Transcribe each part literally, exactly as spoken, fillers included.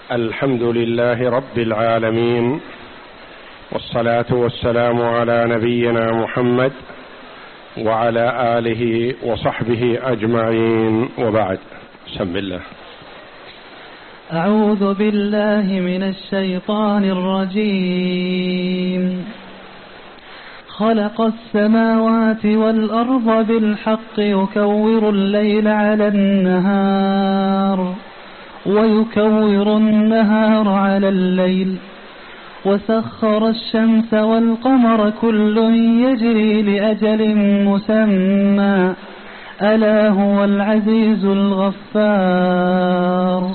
الحمد لله رب العالمين، والصلاة والسلام على نبينا محمد وعلى آله وصحبه أجمعين، وبعد. بسم الله. أعوذ بالله من الشيطان الرجيم. خلق السماوات والأرض بالحق يكور الليل على النهار ويكور النهار على الليل وسخر الشمس والقمر كل يجري لأجل مسمى ألا هو العزيز الغفار.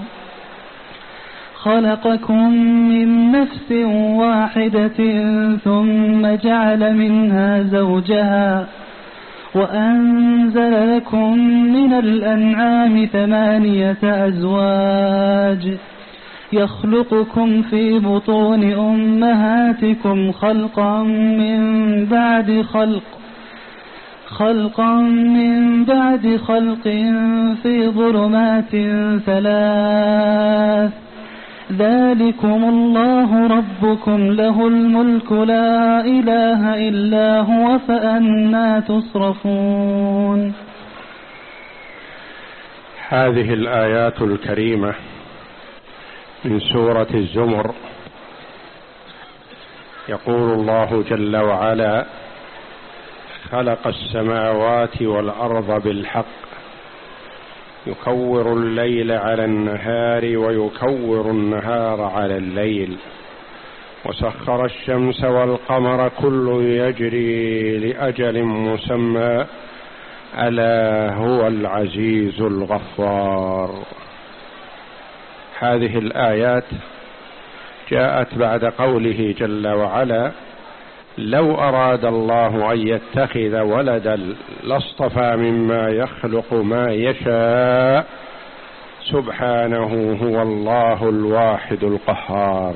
خلقكم من نفس واحدة ثم جعل منها زوجها وأنزل لكم من الأنعام ثمانية أزواج يخلقكم في بطون أمهاتكم خلقا من بعد خلق خلقا من بعد خلق في ظلمات ثلاث ذلكم الله ربكم له الملك لا إله إلا هو فأنى تصرفون. هذه الآيات الكريمة من سورة الزمر يقول الله جل وعلا: خلق السماوات والأرض بالحق يكور الليل على النهار ويكور النهار على الليل وسخر الشمس والقمر كل يجري لأجل مسمى ألا هو العزيز الغفار. هذه الآيات جاءت بعد قوله جل وعلا: لو أراد الله أن يتخذ ولدا لاصطفى مما يخلق ما يشاء سبحانه هو الله الواحد القهار.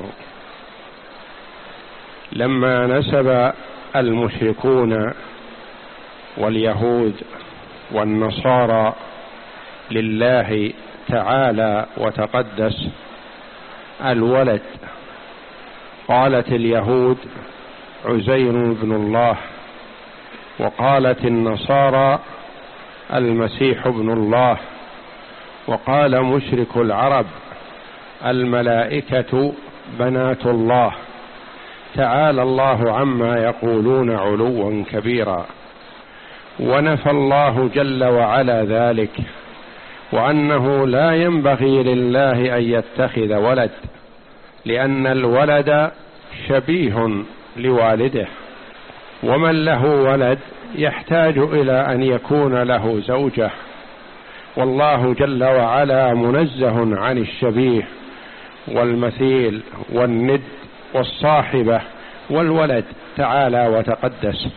لما نسب المشركون واليهود والنصارى لله تعالى وتقدس الولد، قالت اليهود عزير بن الله، وقالت النصارى المسيح ابن الله، وقال مشرك العرب الملائكة بنات الله. تعالى الله عما يقولون علوا كبيرا. ونفى الله جل وعلا ذلك، وأنه لا ينبغي لله أن يتخذ ولد، لأن الولد شبيه لوالده، ومن له ولد يحتاج إلى أن يكون له زوجة، والله جل وعلا منزه عن الشبيه والمثيل والند والصاحبة والولد تعالى وتقدس.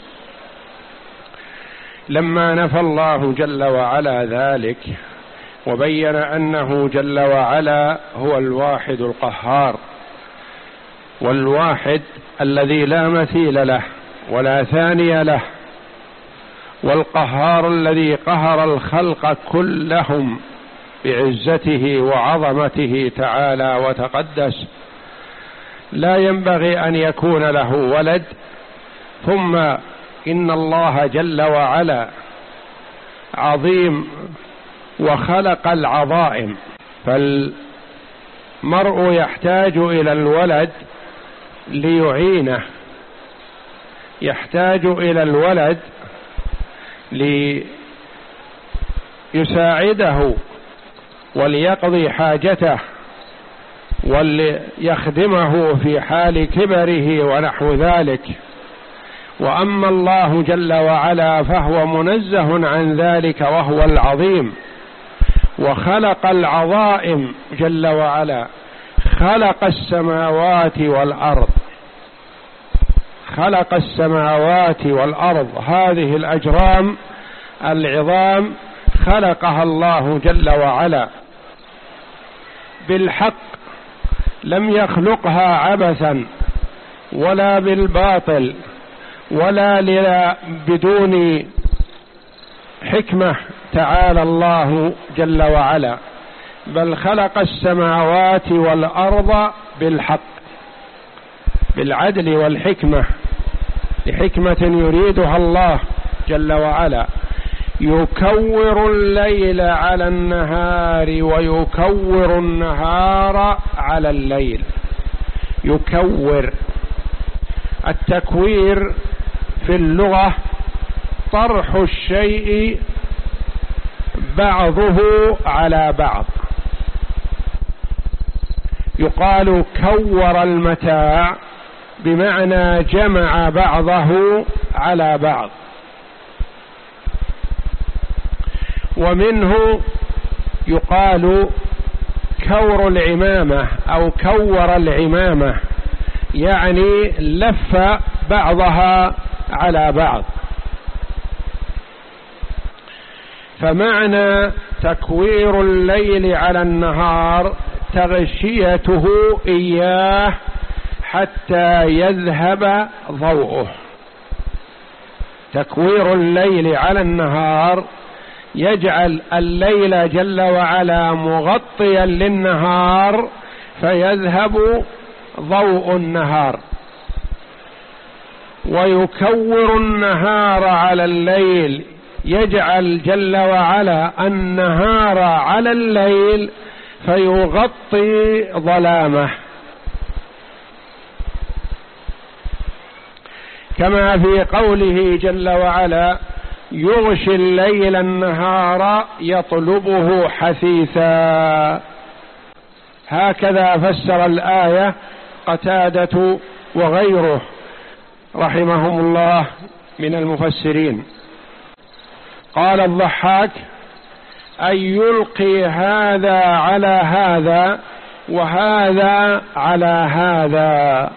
لما نفى الله جل وعلا ذلك وبين أنه جل وعلا هو الواحد القهار، والواحد الذي لا مثيل له ولا ثاني له، والقهار الذي قهر الخلق كلهم بعزته وعظمته تعالى وتقدس، لا ينبغي أن يكون له ولد. ثم إن الله جل وعلا عظيم وخلق العظائم، فالمرء يحتاج إلى الولد ليعينه، يحتاج إلى الولد ليساعده وليقضي حاجته وليخدمه في حال كبره ونحو ذلك. وأما الله جل وعلا فهو منزه عن ذلك وهو العظيم، وخلق العظائم جل وعلا، خلق السماوات والأرض، خلق السماوات والأرض، هذه الأجرام العظام خلقها الله جل وعلا بالحق، لم يخلقها عبثا ولا بالباطل ولا بدون حكمة. تعالى الله جل وعلا، بل خلق السماوات والأرض بالحق، بالعدل والحكمة، لحكمة يريدها الله جل وعلا، يكور الليل على النهار ويكور النهار على الليل. يكور، التكوير في اللغة طرح الشيء بعضه على بعض. يقال كور المتاع بمعنى جمع بعضه على بعض. ومنه يقال كور العمامة أو كور العمامة، يعني لف بعضها على بعض. فمعنى تكوير الليل على النهار تغشيته إياه حتى يذهب ضوءه. تكوير الليل على النهار يجعل الليل جل وعلا مغطيا للنهار فيذهب ضوء النهار، ويكور النهار على الليل، يجعل جل وعلا النهار على الليل فيغطي ظلامه، كما في قوله جل وعلا يغشي الليل النهار يطلبه حثيثا. هكذا فسر الآية قتادة وغيره رحمهم الله من المفسرين. قال الضحاك أن يلقي هذا على هذا وهذا على هذا،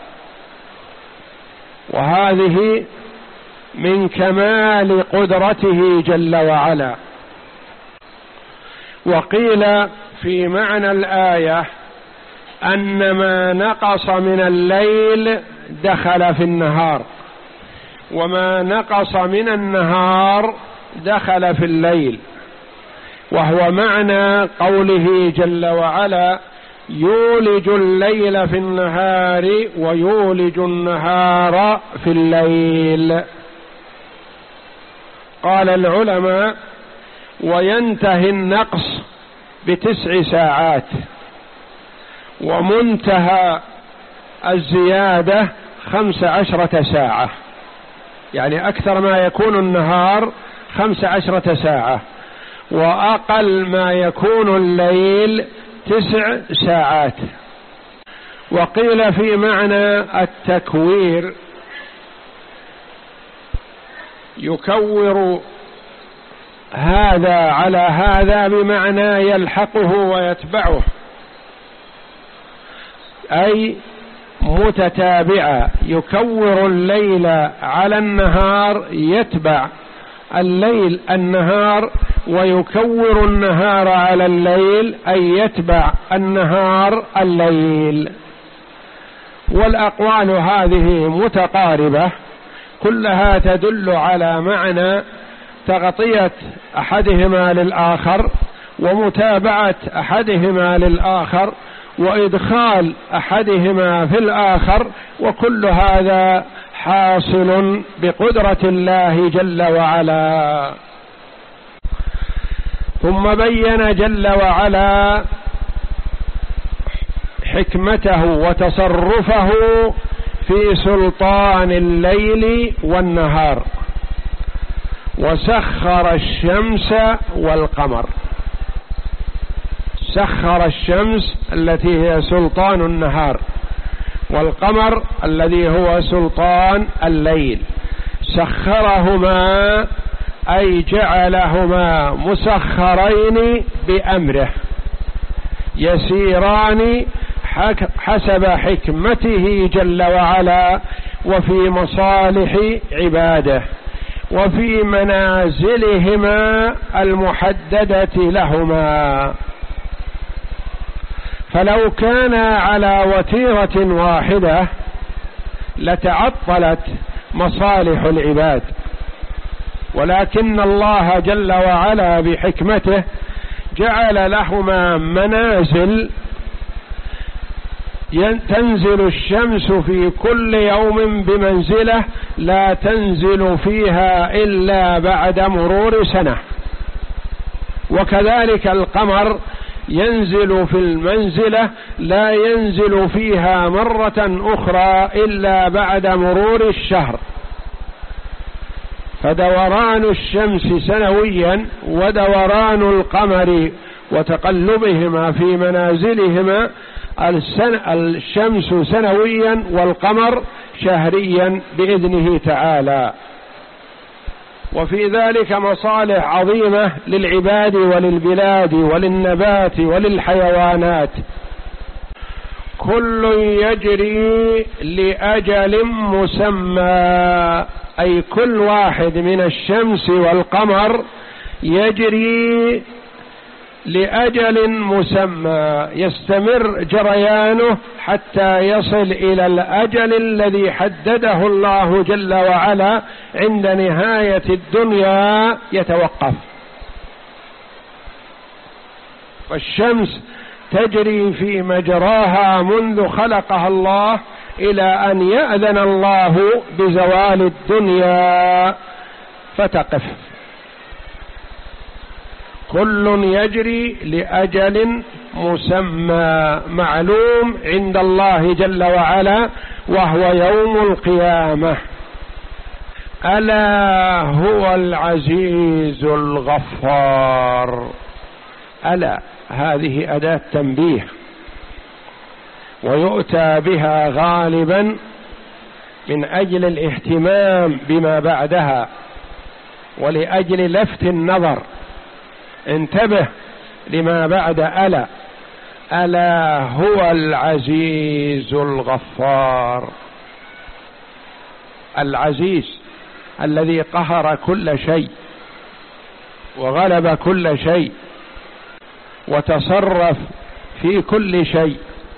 وهذه من كمال قدرته جل وعلا. وقيل في معنى الآية أن ما نقص من الليل دخل في النهار، وما نقص من النهار دخل في الليل، وهو معنى قوله جل وعلا يولج الليل في النهار ويولج النهار في الليل. قال العلماء وينتهي النقص بتسع ساعات، ومنتهى الزيادة خمس عشرة ساعة، يعني أكثر ما يكون النهار خمس عشرة ساعة، وأقل ما يكون الليل تسع ساعات. وقيل في معنى التكوير يكور هذا على هذا بمعنى يلحقه ويتبعه، أي متتابعة، يكور الليل على النهار يتبع الليل النهار، ويكور النهار على الليل أي يتبع النهار الليل. والأقوال هذه متقاربة كلها تدل على معنى تغطية أحدهما للآخر ومتابعة أحدهما للآخر وإدخال أحدهما في الآخر، وكل هذا حاصل بقدرة الله جل وعلا. ثم بين جل وعلا حكمته وتصرفه في سلطان الليل والنهار، وسخر الشمس والقمر. سخر الشمس التي هي سلطان النهار، والقمر الذي هو سلطان الليل. سخرهما أي جعلهما مسخرين بأمره، يسيران حسب حكمته جل وعلا وفي مصالح عباده وفي منازلهما المحددة لهما. فلو كان على وتيرة واحدة لتعطلت مصالح العباد، ولكن الله جل وعلا بحكمته جعل لهما منازل تنزل الشمس في كل يوم بمنزلة لا تنزل فيها إلا بعد مرور سنة، وكذلك القمر ينزل في المنزلة لا ينزل فيها مرة أخرى إلا بعد مرور الشهر. فدوران الشمس سنويا ودوران القمر وتقلبهما في منازلهما الشمس سنويا والقمر شهريا بإذنه تعالى. وفي ذلك مصالح عظيمة للعباد وللبلاد وللنبات وللحيوانات. كل يجري لأجل مسمى، أي كل واحد من الشمس والقمر يجري لأجل مسمى يستمر جريانه حتى يصل إلى الأجل الذي حدده الله جل وعلا، عند نهاية الدنيا يتوقف. والشمس تجري في مجراها منذ خلقها الله إلى أن يأذن الله بزوال الدنيا فتقف. كل يجري لأجل مسمى معلوم عند الله جل وعلا، وهو يوم القيامة. ألا هو العزيز الغفار. ألا هذه أداة تنبيه، ويؤتى بها غالبا من أجل الاهتمام بما بعدها ولأجل لفت النظر. انتبه لما بعد ألا. ألا هو العزيز الغفار. العزيز الذي قهر كل شيء وغلب كل شيء وتصرف في كل شيء.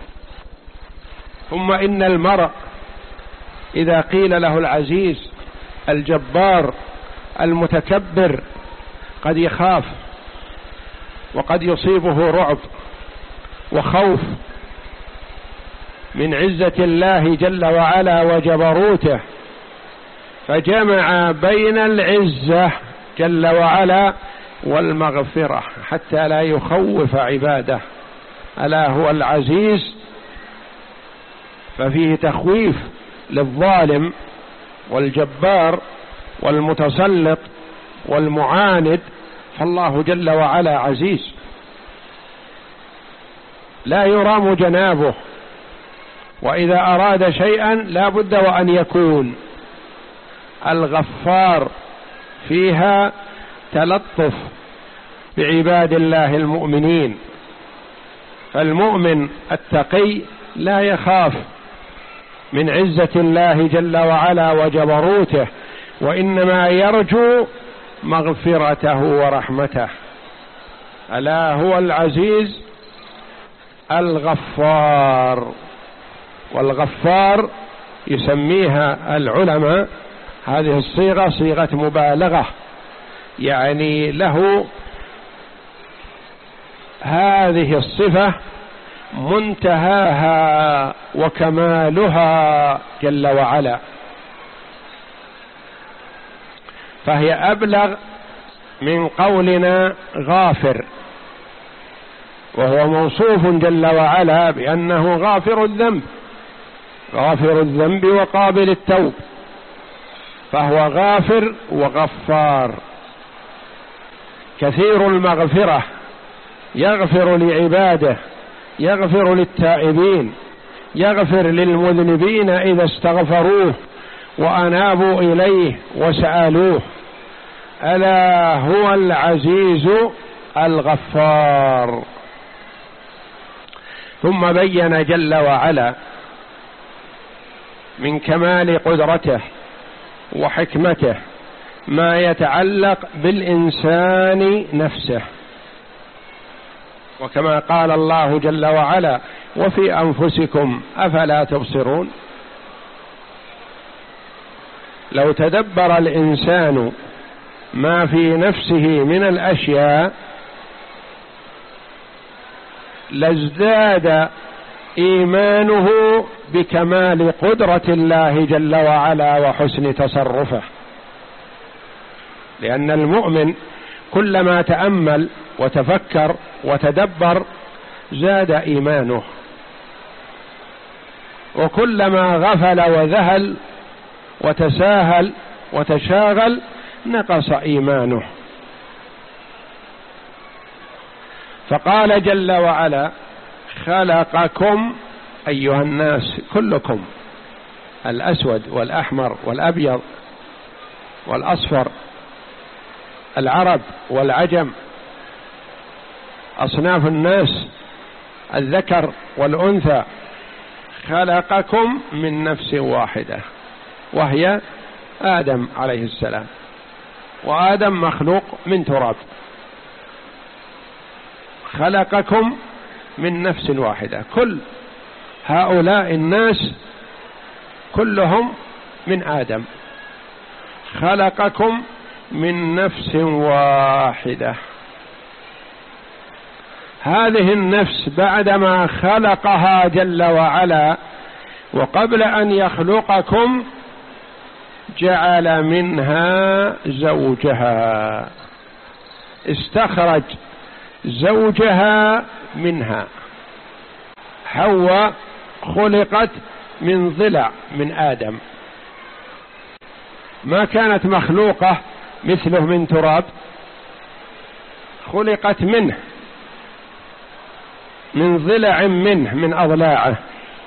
ثم إن المرء إذا قيل له العزيز الجبار المتكبر قد يخاف، وقد يصيبه رعب وخوف من عزة الله جل وعلا وجبروته، فجمع بين العزة جل وعلا والمغفرة حتى لا يخوف عباده. ألا هو العزيز، ففيه تخويف للظالم والجبار والمتسلط والمعاند، فالله جل وعلا عزيز لا يرام جنابه، وإذا أراد شيئا لا بد وأن يكون. الغفار فيها تلطف بعباد الله المؤمنين، فالمؤمن التقي لا يخاف من عزة الله جل وعلا وجبروته، وإنما يرجو مغفرته ورحمته. ألا هو العزيز الغفار. والغفار يسميها العلماء هذه الصيغة صيغة مبالغة، يعني له هذه الصفة منتهاها وكمالها جل وعلا، فهي أبلغ من قولنا غافر، وهو موصوف جل وعلا بأنه غافر الذنب، غافر الذنب وقابل التوب، فهو غافر وغفار كثير المغفرة، يغفر لعباده، يغفر للتائبين، يغفر للمذنبين إذا استغفروه وأنابوا إليه وسألوه. ألا هو العزيز الغفار. ثم بين جل وعلا من كمال قدرته وحكمته ما يتعلق بالإنسان نفسه، وكما قال الله جل وعلا: وفي أنفسكم أفلا تبصرون. لو تدبر الإنسان ما في نفسه من الأشياء لازداد إيمانه بكمال قدرة الله جل وعلا وحسن تصرفه، لأن المؤمن كلما تأمل وتفكر وتدبر زاد إيمانه، وكلما غفل وذهل وتساهل وتشاغل نقص إيمانه. فقال جل وعلا: خلقكم أيها الناس كلكم، الأسود والأحمر والأبيض والأصفر، العرب والعجم، أصناف الناس، الذكر والأنثى، خلقكم من نفس واحدة وهي آدم عليه السلام، وآدم مخلوق من تراب. خلقكم من نفس واحدة، كل هؤلاء الناس كلهم من آدم. خلقكم من نفس واحدة، هذه النفس بعدما خلقها جل وعلا وقبل أن يخلقكم جعل منها زوجها، استخرج زوجها منها. حواء خلقت من ضلع من آدم، ما كانت مخلوقة مثله من تراب، خلقت منه من ضلع منه من أضلاعه،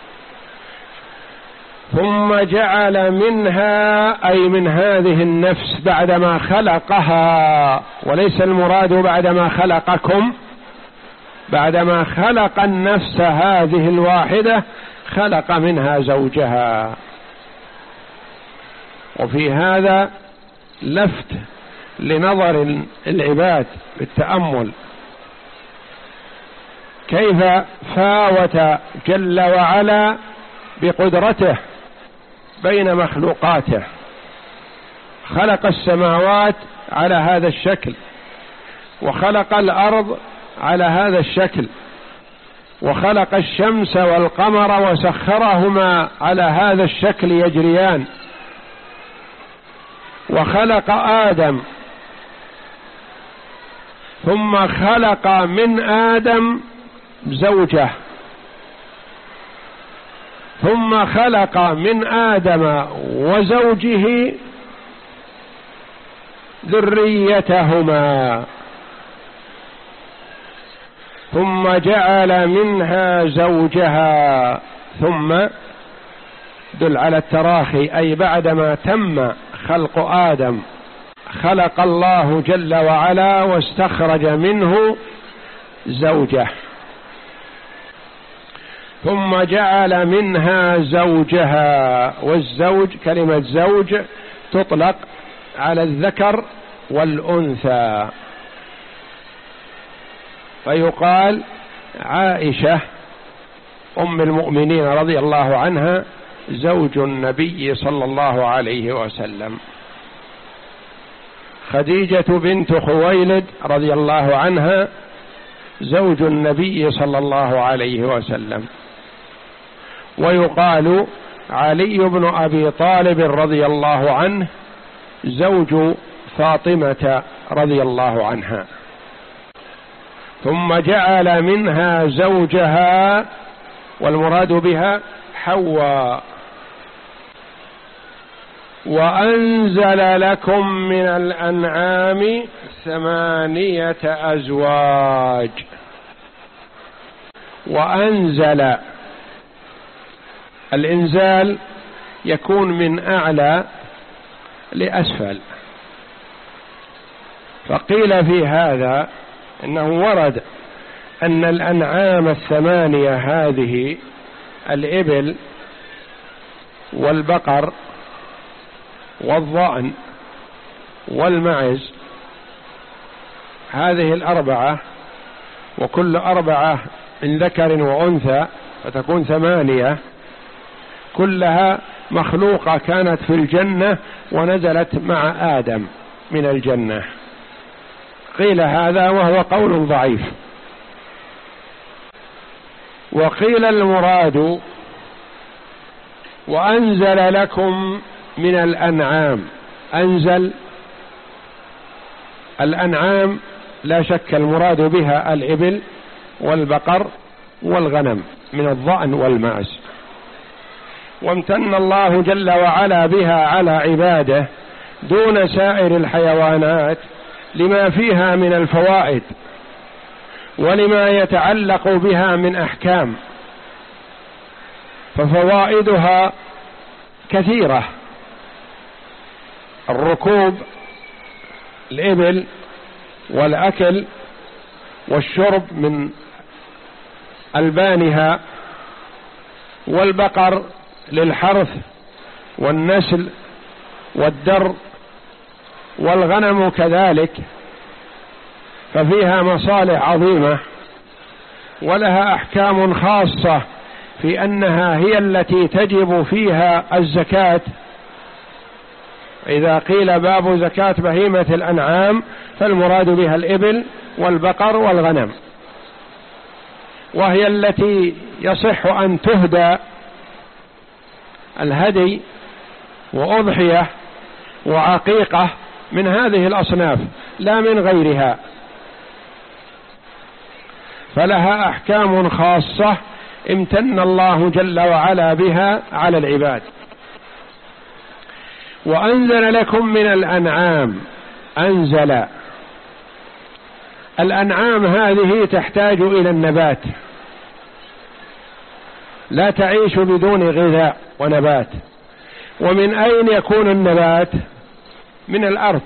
ثم جعل منها أي من هذه النفس بعدما خلقها، وليس المراد بعدما خلقكم، بعدما خلق النفس هذه الواحدة خلق منها زوجها. وفي هذا لفت لنظر العباد بالتأمل كيف فاوت جل وعلا بقدرته بين مخلوقاته. خلق السماوات على هذا الشكل، وخلق الأرض على هذا الشكل، وخلق الشمس والقمر وسخرهما على هذا الشكل يجريان، وخلق آدم، ثم خلق من آدم زوجه، ثم خلق من آدم وزوجه ذريتهما، ثم جعل منها زوجها. ثم دل على التراخي، أي بعدما تم خلق آدم خلق الله جل وعلا واستخرج منه زوجه، ثم جعل منها زوجها. والزوج كلمة زوج تطلق على الذكر والأنثى، فيقال عائشة أم المؤمنين رضي الله عنها زوج النبي صلى الله عليه وسلم، خديجة بنت خويلد رضي الله عنها زوج النبي صلى الله عليه وسلم. ويقال علي بن أبي طالب رضي الله عنه زوج فاطمة رضي الله عنها. ثم جعل منها زوجها، والمراد بها حواء. وأنزل لكم من الأنعام ثمانية أزواج. وأنزل، الإنزال يكون من أعلى لأسفل، فقيل في هذا إنه ورد أن الأنعام الثمانية هذه الإبل والبقر والضأن والمعز، هذه الأربعة، وكل أربعة من ذكر وأنثى فتكون ثمانية، كلها مخلوقة كانت في الجنة ونزلت مع آدم من الجنة. قيل هذا وهو قول ضعيف، وقيل المراد وأنزل لكم من الأنعام. أنزل الأنعام لا شك المراد بها الإبل والبقر والغنم من الضأن والمعز، وامتن الله جل وعلا بها على عباده دون سائر الحيوانات لما فيها من الفوائد ولما يتعلق بها من أحكام، ففوائدها كثيرة. الركوب الإبل والأكل والشرب من ألبانها، والبقر للحرث والنسل والدر، والغنم كذلك، ففيها مصالح عظيمة ولها أحكام خاصة في أنها هي التي تجب فيها الزكاة. إذا قيل باب زكاة بهيمة الأنعام فالمراد بها الإبل والبقر والغنم، وهي التي يصح أن تهدى الهدي وأضحية وعقيقة من هذه الأصناف لا من غيرها، فلها أحكام خاصة امتن الله جل وعلا بها على العباد. وأنزل لكم من الأنعام. أنزل الأنعام هذه تحتاج إلى النبات، لا تعيش بدون غذاء ونبات. ومن أين يكون النبات؟ من الأرض،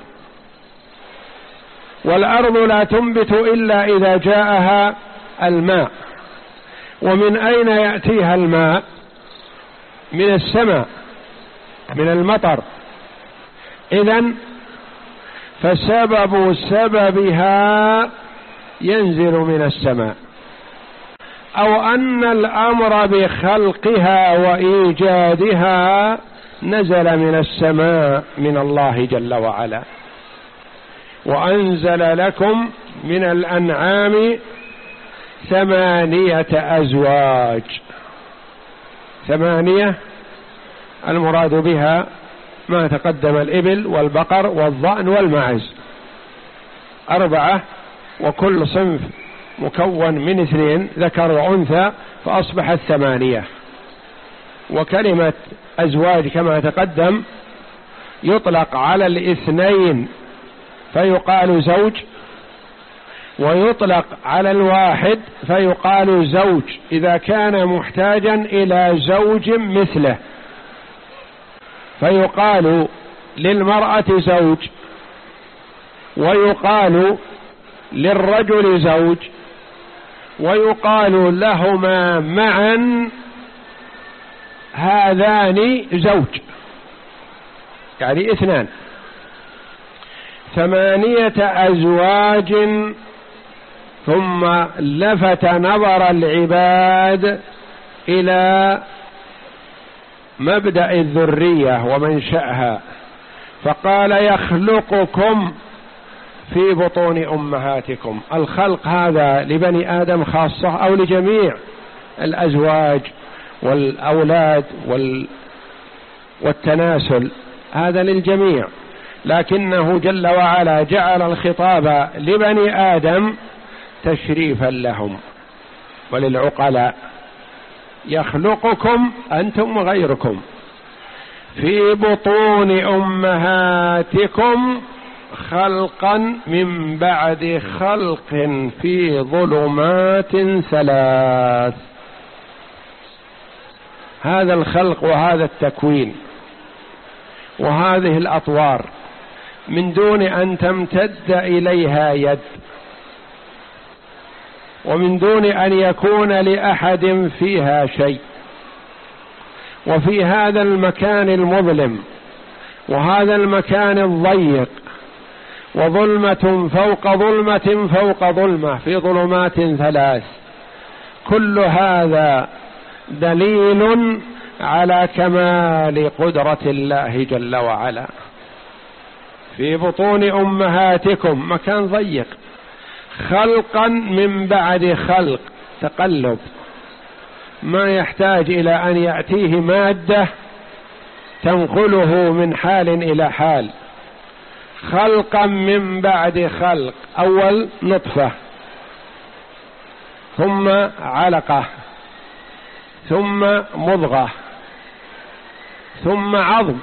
والأرض لا تنبت إلا إذا جاءها الماء. ومن أين يأتيها الماء؟ من السماء، من المطر. إذن فسبب سببها ينزل من السماء، أو أن الأمر بخلقها وإيجادها نزل من السماء من الله جل وعلا. وأنزل لكم من الأنعام ثمانية أزواج. ثمانية المراد بها ما تقدم الإبل والبقر والضأن والمعز. أربعة وكل صنف مكون من اثنين ذكر وأنثى فأصبحت ثمانية. وكلمة أزواج كما تقدم يطلق على الاثنين فيقال زوج، ويطلق على الواحد فيقال زوج إذا كان محتاجا إلى زوج مثله، فيقال للمرأة زوج، ويقال للرجل زوج، ويقال لهما معا هذان زوج، يعني اثنان. ثمانية أزواج. ثم لفت نظر العباد إلى مبدأ الذرية ومنشأها، فقال يخلقكم في بطون أمهاتكم. الخلق هذا لبني آدم خاصة أو لجميع الأزواج والأولاد وال... والتناسل؟ هذا للجميع، لكنه جل وعلا جعل الخطاب لبني آدم تشريفا لهم وللعقلاء. يخلقكم أنتم وغيركم في بطون أمهاتكم خلقا من بعد خلق في ظلمات ثلاث. هذا الخلق وهذا التكوين وهذه الأطوار من دون أن تمتد إليها يد، ومن دون أن يكون لأحد فيها شيء. وفي هذا المكان المظلم وهذا المكان الضيق وظلمة فوق ظلمة فوق ظلمة في ظلمات ثلاث، كل هذا دليل على كمال قدرة الله جل وعلا. في بطون أمهاتكم مكان ضيق، خلقا من بعد خلق، تقلب ما يحتاج إلى أن يأتيه مادة تنقله من حال إلى حال، خلقا من بعد خلق. أول نطفة، ثم علقة، ثم مضغة، ثم عظم،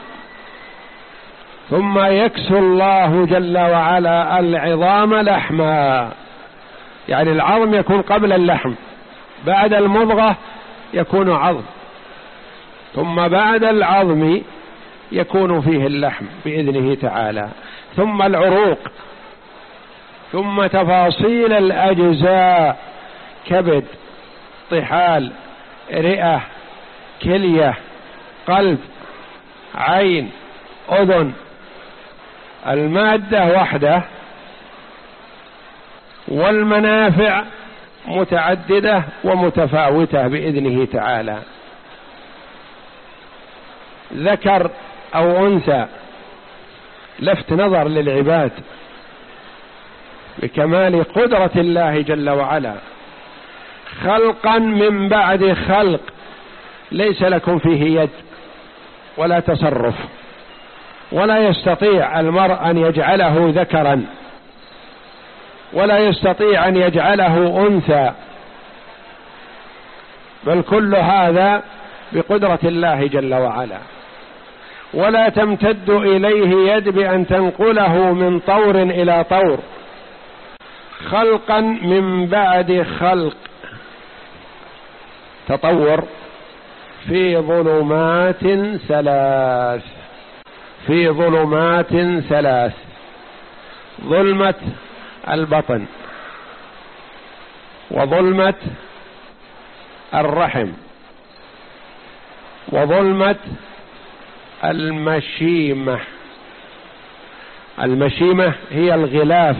ثم يكسو الله جل وعلا العظام لحما، يعني العظم يكون قبل اللحم، بعد المضغة يكون عظم، ثم بعد العظم يكون فيه اللحم بإذنه تعالى، ثم العروق، ثم تفاصيل الأجزاء، كبد، طحال، رئة، كلية، قلب، عين، أذن. المادة وحده والمنافع متعددة ومتفاوتة بإذنه تعالى، ذكر أو أنثى، لفت نظر للعباد بكمال قدرة الله جل وعلا، خلقا من بعد خلق، ليس لكم فيه يد ولا تصرف، ولا يستطيع المرء أن يجعله ذكرا، ولا يستطيع أن يجعله أنثى، بل كل هذا بقدرة الله جل وعلا. ولا تمتد إليه يد بأن تنقله من طور إلى طور، خلقا من بعد خلق، تطور في ظلمات ثلاث، في ظلمات ثلاث، ظلمة البطن، وظلمة الرحم، وظلمة المشيمة. المشيمة هي الغلاف،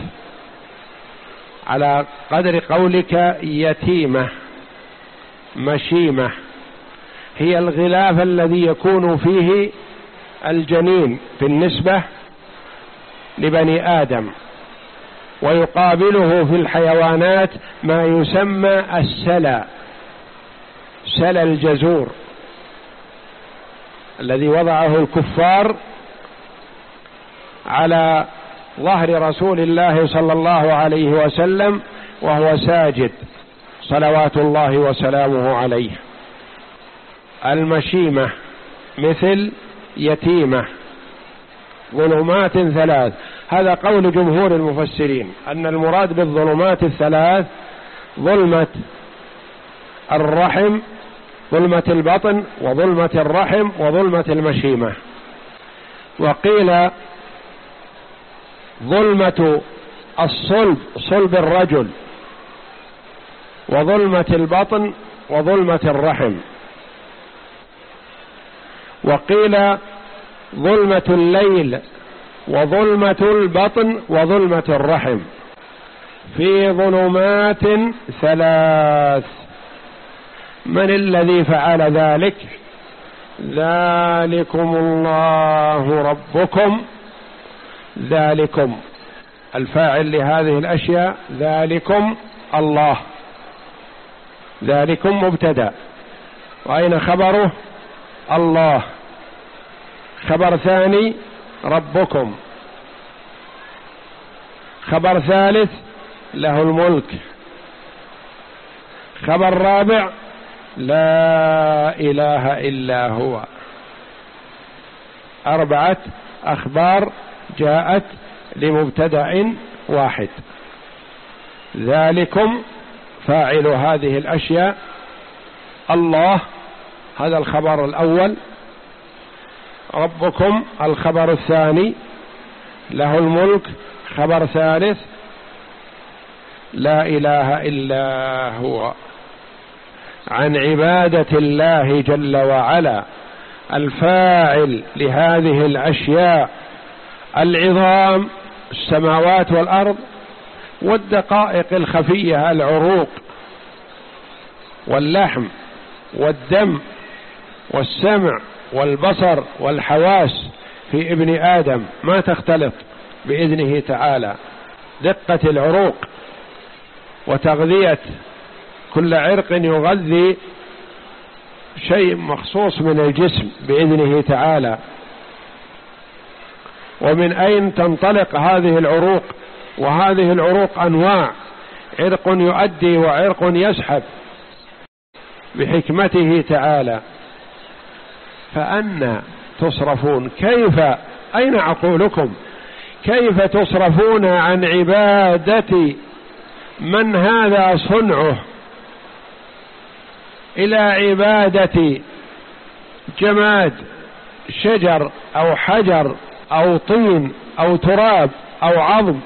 على قدر قولك يتيمة، مشيمة هي الغلاف الذي يكون فيه الجنين بالنسبة لبني آدم، ويقابله في الحيوانات ما يسمى السلى، سلى الجزور الذي وضعه الكفار على ظهر رسول الله صلى الله عليه وسلم وهو ساجد صلوات الله وسلامه عليه. المشيمة مثل يتيمة، ظلمات ثلاث. هذا قول جمهور المفسرين أن المراد بالظلمات الثلاث ظلمة الرحم، ظلمة البطن، وظلمة الرحم، وظلمة المشيمة. وقيل ظلمة الصلب، صلب الرجل، وظلمة البطن، وظلمة الرحم. وقيل ظلمة الليل، وظلمة البطن، وظلمة الرحم، في ظلمات ثلاث. من الذي فعل ذلك؟ ذلكم الله ربكم. ذلكم الفاعل لهذه الأشياء، ذلكم الله. ذلكم مبتدأ، وأين خبره؟ الله. خبر ثاني ربكم. خبر ثالث له الملك. خبر رابع لا إله إلا هو. أربعة أخبار جاءت لمبتدأ واحد. ذلكم فاعل هذه الأشياء الله، هذا الخبر الأول. ربكم الخبر الثاني. له الملك خبر ثالث. لا إله إلا هو. عن عبادة الله جل وعلا الفاعل لهذه الأشياء العظام، السماوات والأرض، والدقائق الخفية، العروق واللحم والدم والسمع والبصر والحواس في ابن آدم ما تختلط بإذنه تعالى. دقة العروق وتغذية كل عرق يغذي شيء مخصوص من الجسم بإذنه تعالى. ومن أين تنطلق هذه العروق؟ وهذه العروق أنواع، عرق يؤدي وعرق يسحب بحكمته تعالى. فأنا تصرفون؟ كيف؟ أين عقولكم؟ كيف تصرفون عن عبادة من هذا صنعه إلى عبادة جماد، شجر أو حجر أو طين أو تراب أو عظم؟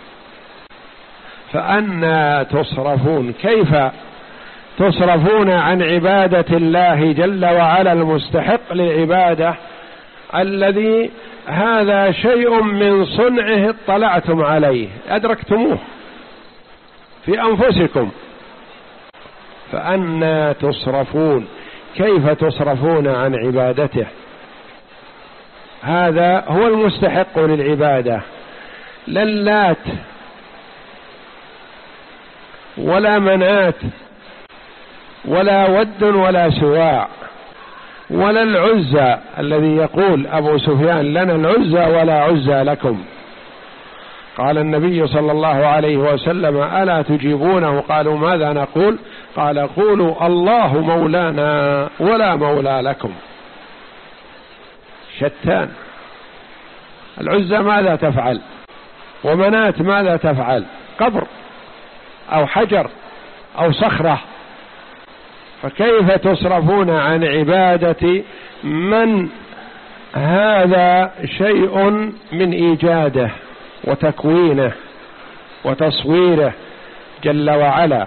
فأنا تصرفون؟ كيف تصرفون عن عبادة الله جل وعلا المستحق للعبادة، الذي هذا شيء من صنعه اطلعتم عليه، أدركتموه في أنفسكم. فأنا تصرفون؟ كيف تصرفون عن عبادته؟ هذا هو المستحق للعبادة، لا اللات ولا منات ولا ود ولا سواع ولا العزى، الذي يقول أبو سفيان لنا العزى ولا عزى لكم. قال النبي صلى الله عليه وسلم ألا تجيبونه؟ قالوا ماذا نقول؟ قال قولوا الله مولانا ولا مولى لكم. شتان. العزى ماذا تفعل؟ ومنات ماذا تفعل؟ قبر أو حجر أو صخرة. فكيف تصرفون عن عبادة من هذا شيء من إيجاده وتكوينه وتصويره جل وعلا؟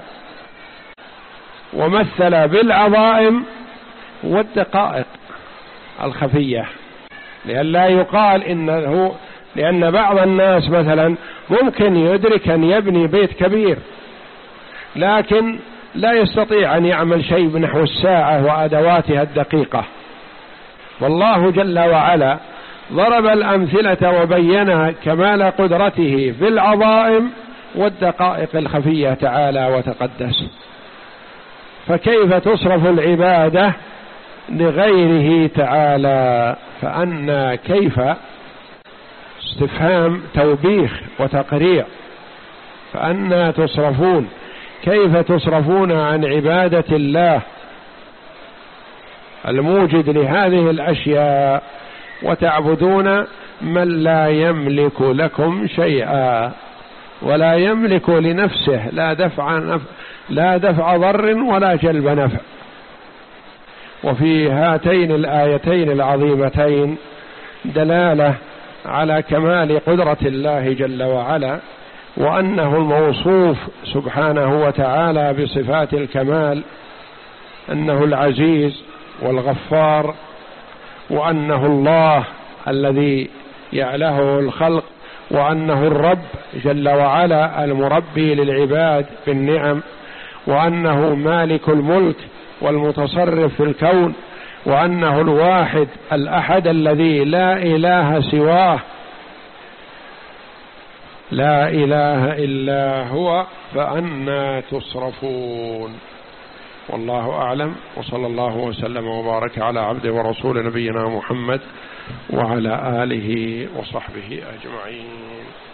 ومثل بالعظائم والدقائق الخفية، لئلا يقال إنه، لأن بعض الناس مثلا ممكن يدرك أن يبني بيت كبير لكن لا يستطيع أن يعمل شيء بنحو الساعة وأدواتها الدقيقة. والله جل وعلا ضرب الأمثلة وبين كمال قدرته في العظائم والدقائق الخفية تعالى وتقدس. فكيف تصرف العبادة لغيره تعالى؟ فأنا كيف؟ استفهام توبيخ وتقريع. فأنا تصرفون؟ كيف تصرفون عن عبادة الله الموجد لهذه الأشياء وتعبدون من لا يملك لكم شيئا ولا يملك لنفسه لا دفع نف... لا دفع ضر ولا جلب نفع. وفي هاتين الآيتين العظيمتين دلالة على كمال قدرة الله جل وعلا، وأنه الموصوف سبحانه وتعالى بصفات الكمال، أنه العزيز والغفار، وأنه الله الذي يعلهه الخلق، وأنه الرب جل وعلا المربي للعباد بالنعم، وأنه مالك الملك والمتصرف في الكون، وأنه الواحد الأحد الذي لا إله سواه، لا إله إلا هو. فأنا تصرفون؟ والله أعلم، وصلى الله وسلم وبارك على عبده ورسول نبينا محمد وعلى آله وصحبه أجمعين.